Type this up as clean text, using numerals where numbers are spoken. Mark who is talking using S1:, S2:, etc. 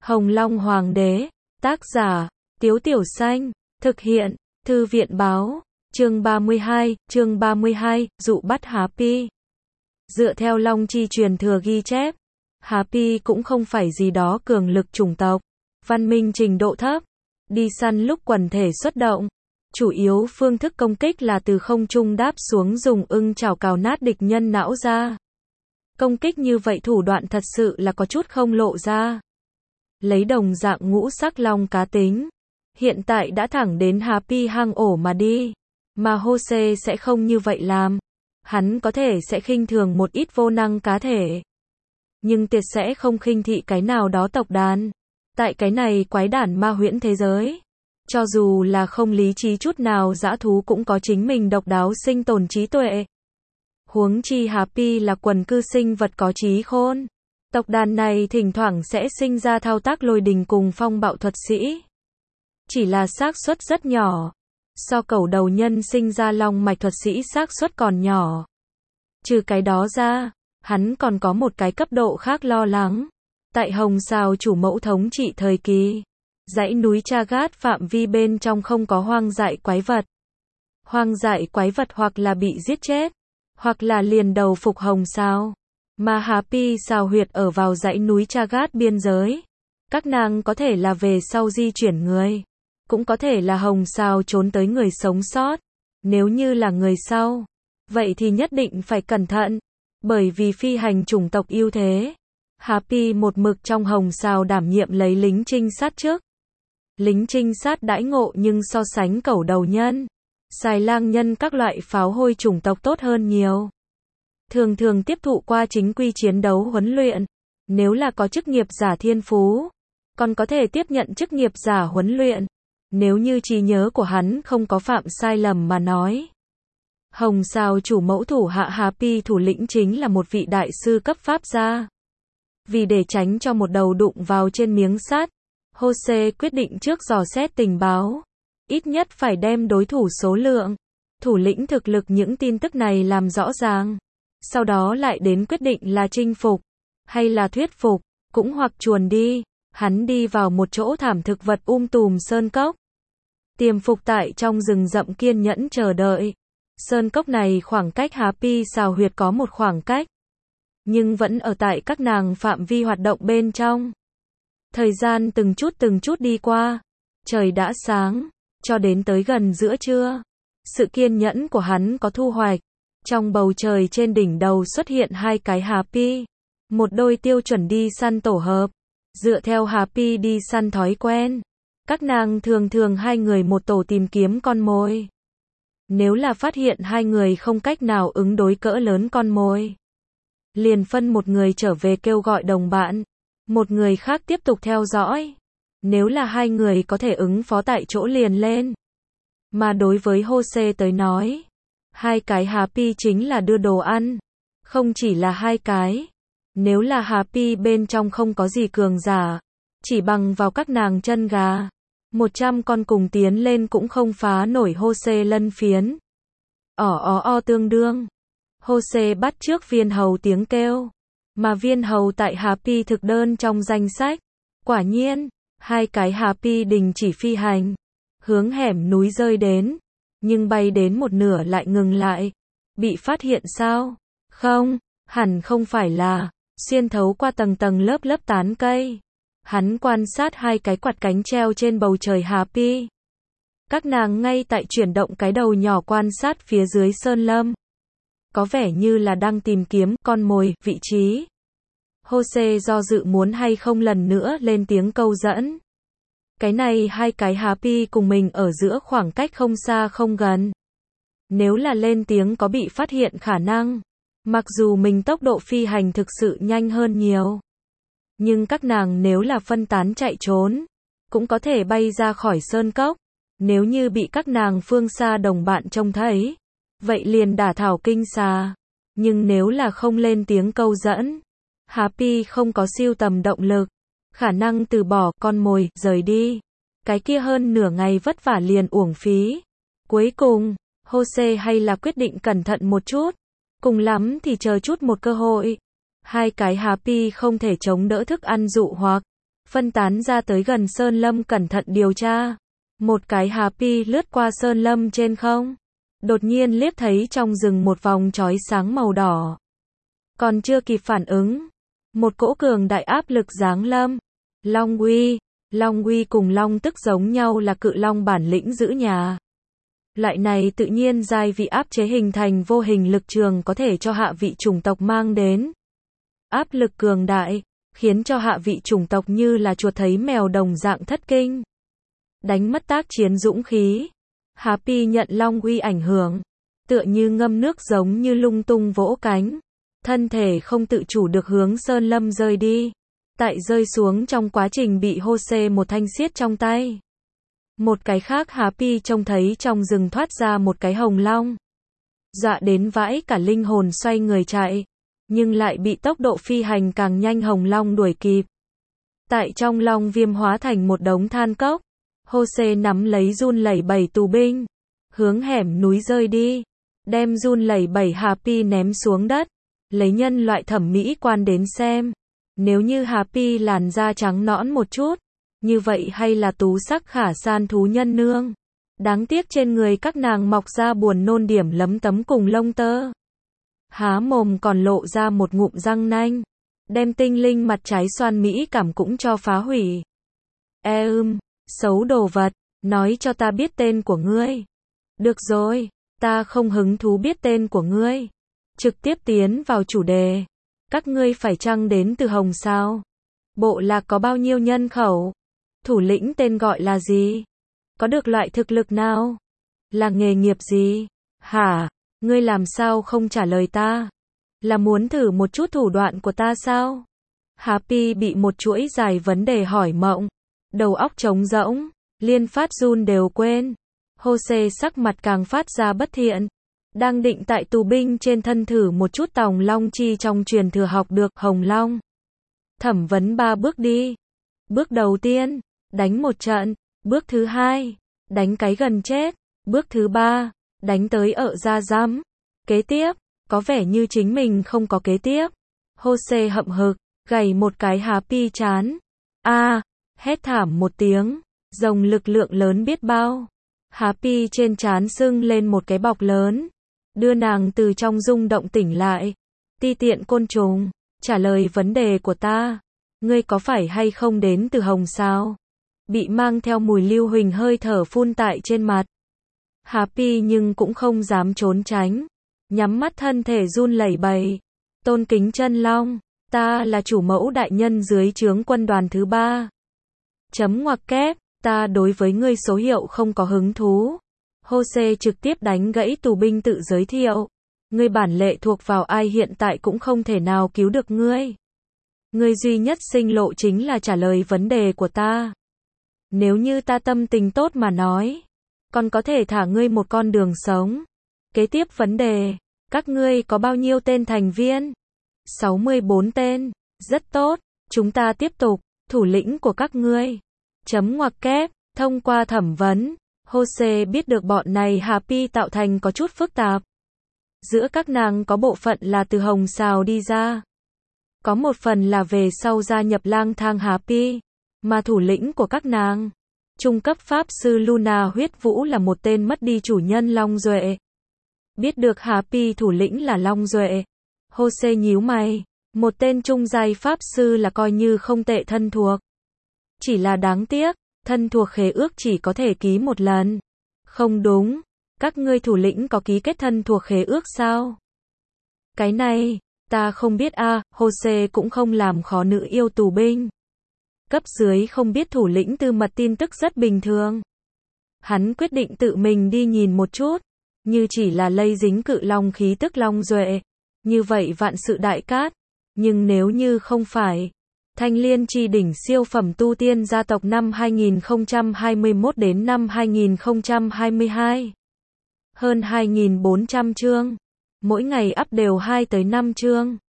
S1: Hồng Long Hoàng đế, tác giả, Tiếu Tiểu Xanh, thực hiện, Thư viện báo, chương 32, dụ bắt Happy. Dựa theo Long Chi truyền thừa ghi chép, Happy cũng không phải gì đó cường lực chủng tộc, văn minh trình độ thấp, đi săn lúc quần thể xuất động. Chủ yếu phương thức công kích là từ không trung đáp xuống dùng ưng chảo cào nát địch nhân não ra. Công kích như vậy thủ đoạn thật sự là có chút không lộ ra. Lấy đồng dạng ngũ sắc long cá tính, hiện tại đã thẳng đến Happy hang ổ mà đi. Mà Jose sẽ không như vậy làm. Hắn có thể sẽ khinh thường một ít vô năng cá thể, nhưng tuyệt sẽ không khinh thị cái nào đó tộc đàn. Tại cái này quái đản ma huyễn thế giới, cho dù là không lý trí chút nào, dã thú cũng có chính mình độc đáo sinh tồn trí tuệ. Huống chi Happy là quần cư sinh vật có trí khôn. Tộc đàn này thỉnh thoảng sẽ sinh ra thao tác lôi đình cùng phong bạo thuật sĩ. Chỉ là xác suất rất nhỏ. So cẩu đầu nhân sinh ra long mạch thuật sĩ xác suất còn nhỏ. Trừ cái đó ra, hắn còn có một cái cấp độ khác lo lắng. Tại Hồng Sào chủ mẫu thống trị thời kỳ, dãy núi Chagat phạm vi bên trong không có hoang dại quái vật. Hoang dại quái vật hoặc là bị giết chết, hoặc là liền đầu phục Hồng Sào. Mà Happy xào huyệt ở vào dãy núi Chagat biên giới. Các nàng có thể là về sau di chuyển người, cũng có thể là Hồng Sào trốn tới người sống sót. Nếu như là người sau, vậy thì nhất định phải cẩn thận, bởi vì phi hành chủng tộc ưu thế. Happy một mực trong Hồng Sào đảm nhiệm lấy lính trinh sát trước. Lính trinh sát đãi ngộ nhưng so sánh cẩu đầu nhân, xài lang nhân các loại pháo hôi chủng tộc tốt hơn nhiều. Thường thường tiếp thụ qua chính quy chiến đấu huấn luyện. Nếu là có chức nghiệp giả thiên phú, còn có thể tiếp nhận chức nghiệp giả huấn luyện. Nếu như trí nhớ của hắn không có phạm sai lầm mà nói. Hồng Sào chủ mẫu thủ hạ Happy thủ lĩnh chính là một vị đại sư cấp pháp gia. Vì để tránh cho một đầu đụng vào trên miếng sắt, Jose quyết định trước dò xét tình báo. Ít nhất phải đem đối thủ số lượng, thủ lĩnh thực lực những tin tức này làm rõ ràng. Sau đó lại đến quyết định là chinh phục, hay là thuyết phục, cũng hoặc chuồn đi. Hắn đi vào một chỗ thảm thực vật tùm sơn cốc. Tiềm phục tại trong rừng rậm kiên nhẫn chờ đợi. Sơn cốc này khoảng cách Happy xào huyệt có một khoảng cách, nhưng vẫn ở tại các nàng phạm vi hoạt động bên trong. Thời gian từng chút đi qua. Trời đã sáng, cho đến tới gần giữa trưa. Sự kiên nhẫn của hắn có thu hoạch. Trong bầu trời trên đỉnh đầu xuất hiện hai cái Happy. Một đôi tiêu chuẩn đi săn tổ hợp. Dựa theo Happy đi săn thói quen, các nàng thường hai người một tổ tìm kiếm con mồi. Nếu là phát hiện hai người không cách nào ứng đối cỡ lớn con mồi, liền phân một người trở về kêu gọi đồng bạn, một người khác tiếp tục theo dõi. Nếu là hai người có thể ứng phó tại chỗ liền lên. Mà đối với Jose tới nói, hai cái Happy chính là đưa đồ ăn. Không chỉ là hai cái. Nếu là Happy bên trong không có gì cường giả, chỉ bằng vào các nàng chân gà, 100 con cùng tiến lên cũng không phá nổi Jose lân phiến. Tương đương. Jose bắt trước viên hầu tiếng kêu, mà viên hầu tại Happy thực đơn trong danh sách. Quả nhiên, hai cái Happy đình chỉ phi hành, hướng hẻm núi rơi đến, nhưng bay đến một nửa lại ngừng lại. Bị phát hiện sao? Không, hẳn không phải là. Xuyên thấu qua tầng lớp tán cây, hắn quan sát hai cái quạt cánh treo trên bầu trời Happy. Các nàng ngay tại chuyển động cái đầu nhỏ quan sát phía dưới sơn lâm. Có vẻ như là đang tìm kiếm con mồi, vị trí. Jose do dự muốn hay không lần nữa lên tiếng câu dẫn. Cái này hai cái Happy cùng mình ở giữa khoảng cách không xa không gần. Nếu là lên tiếng có bị phát hiện khả năng. Mặc dù mình tốc độ phi hành thực sự nhanh hơn nhiều, nhưng các nàng nếu là phân tán chạy trốn, cũng có thể bay ra khỏi sơn cốc. Nếu như bị các nàng phương xa đồng bạn trông thấy, vậy liền đả thảo kinh xà. Nhưng nếu là không lên tiếng câu dẫn, Happy không có siêu tầm động lực, khả năng từ bỏ con mồi, rời đi. Cái kia hơn nửa ngày vất vả liền uổng phí. Cuối cùng, Jose hay là quyết định cẩn thận một chút. Cùng lắm thì chờ chút một cơ hội. Hai cái Happy không thể chống đỡ thức ăn dụ hoặc, phân tán ra tới gần sơn lâm cẩn thận điều tra. Một cái Happy lướt qua sơn lâm trên không, đột nhiên liếc thấy trong rừng một vòng chói sáng màu đỏ. Còn chưa kịp phản ứng, một cỗ cường đại áp lực giáng lâm. Long uy cùng long tức giống nhau là cự long bản lĩnh giữ nhà. Loại này tự nhiên giai vị áp chế hình thành vô hình lực trường có thể cho hạ vị chủng tộc mang đến áp lực cường đại, khiến cho hạ vị chủng tộc như là chuột thấy mèo đồng dạng thất kinh, đánh mất tác chiến dũng khí. Happy nhận long uy ảnh hưởng, tựa như ngâm nước giống như lung tung vỗ cánh, thân thể không tự chủ được hướng sơn lâm rơi đi. Tại rơi xuống trong quá trình bị Jose một thanh xiết trong tay. Một cái khác Happy trông thấy trong rừng thoát ra một cái hồng long, dọa đến vãi cả linh hồn xoay người chạy, nhưng lại bị tốc độ phi hành càng nhanh hồng long đuổi kịp. Tại trong long viêm hóa thành một đống than cốc, Jose nắm lấy run lẩy bẩy tù binh, hướng hẻm núi rơi đi, đem run lẩy bẩy Happy ném xuống đất, lấy nhân loại thẩm mỹ quan đến xem. Nếu như Happy làn da trắng nõn một chút, như vậy hay là tú sắc khả san thú nhân nương. Đáng tiếc trên người các nàng mọc ra buồn nôn điểm lấm tấm cùng lông tơ. Há mồm còn lộ ra một ngụm răng nanh, đem tinh linh mặt trái xoan mỹ cảm cũng cho phá hủy. Xấu đồ vật, nói cho ta biết tên của ngươi. Được rồi, ta không hứng thú biết tên của ngươi. Trực tiếp tiến vào chủ đề. Các ngươi phải chăng đến từ Hồng sao? Bộ lạc có bao nhiêu nhân khẩu? Thủ lĩnh tên gọi là gì? Có được loại thực lực nào? Là nghề nghiệp gì? Hả? Ngươi làm sao không trả lời ta? Là muốn thử một chút thủ đoạn của ta sao? Happy bị một chuỗi dài vấn đề hỏi mộng, đầu óc trống rỗng, liên phát run đều quên. Jose sắc mặt càng phát ra bất thiện. Đang định tại tù binh trên thân thử một chút tòng long chi trong truyền thừa học được hồng long. Thẩm vấn 3 bước đi. Bước đầu tiên, đánh một trận. Bước thứ 2, đánh cái gần chết. Bước thứ 3, đánh tới ợ ra giám. Kế tiếp, có vẻ như chính mình không có kế tiếp. Jose hậm hực, gầy một cái Happy chán. Hét thảm một tiếng, rồng lực lượng lớn biết bao. Happy trên trán sưng lên một cái bọc lớn, đưa nàng từ trong rung động tỉnh lại. Ti tiện côn trùng, trả lời vấn đề của ta. Ngươi có phải hay không đến từ Hồng sao? Bị mang theo mùi lưu huỳnh hơi thở phun tại trên mặt. Happy nhưng cũng không dám trốn tránh, nhắm mắt thân thể run lẩy bẩy. Tôn kính chân long, ta là chủ mẫu đại nhân dưới trướng quân đoàn thứ 3. Chấm ngoặc kép, ta đối với ngươi số hiệu không có hứng thú. Jose trực tiếp đánh gãy tù binh tự giới thiệu. Ngươi bản lệ thuộc vào ai hiện tại cũng không thể nào cứu được ngươi. Ngươi duy nhất sinh lộ chính là trả lời vấn đề của ta. Nếu như ta tâm tình tốt mà nói, còn có thể thả ngươi một con đường sống. Kế tiếp vấn đề, các ngươi có bao nhiêu tên thành viên? 64 tên, rất tốt, chúng ta tiếp tục, thủ lĩnh của các ngươi. Chấm ngoặc kép, thông qua thẩm vấn, Jose biết được bọn này Happy tạo thành có chút phức tạp. Giữa các nàng có bộ phận là từ Hồng Sào đi ra. Có một phần là về sau gia nhập lang thang Happy, mà thủ lĩnh của các nàng, trung cấp pháp sư Luna Huyết Vũ là một tên mất đi chủ nhân Long Duệ. Biết được Happy thủ lĩnh là Long Duệ, Jose nhíu mày, một tên trung giai pháp sư là coi như không tệ thân thuộc. Chỉ là đáng tiếc, thân thuộc khế ước chỉ có thể ký một lần. Không đúng, các ngươi thủ lĩnh có ký kết thân thuộc khế ước sao? Cái này, ta không biết Jose cũng không làm khó nữ yêu tù binh. Cấp dưới không biết thủ lĩnh tư mật tin tức rất bình thường. Hắn quyết định tự mình đi nhìn một chút, như chỉ là lây dính cự long khí tức Long Duệ, như vậy vạn sự đại cát. Nhưng nếu như không phải, Thanh Liên Chi đỉnh siêu phẩm tu tiên gia tộc năm 2021 đến năm 2022. Hơn 2.400 chương. Mỗi ngày up đều 2 tới 5 chương.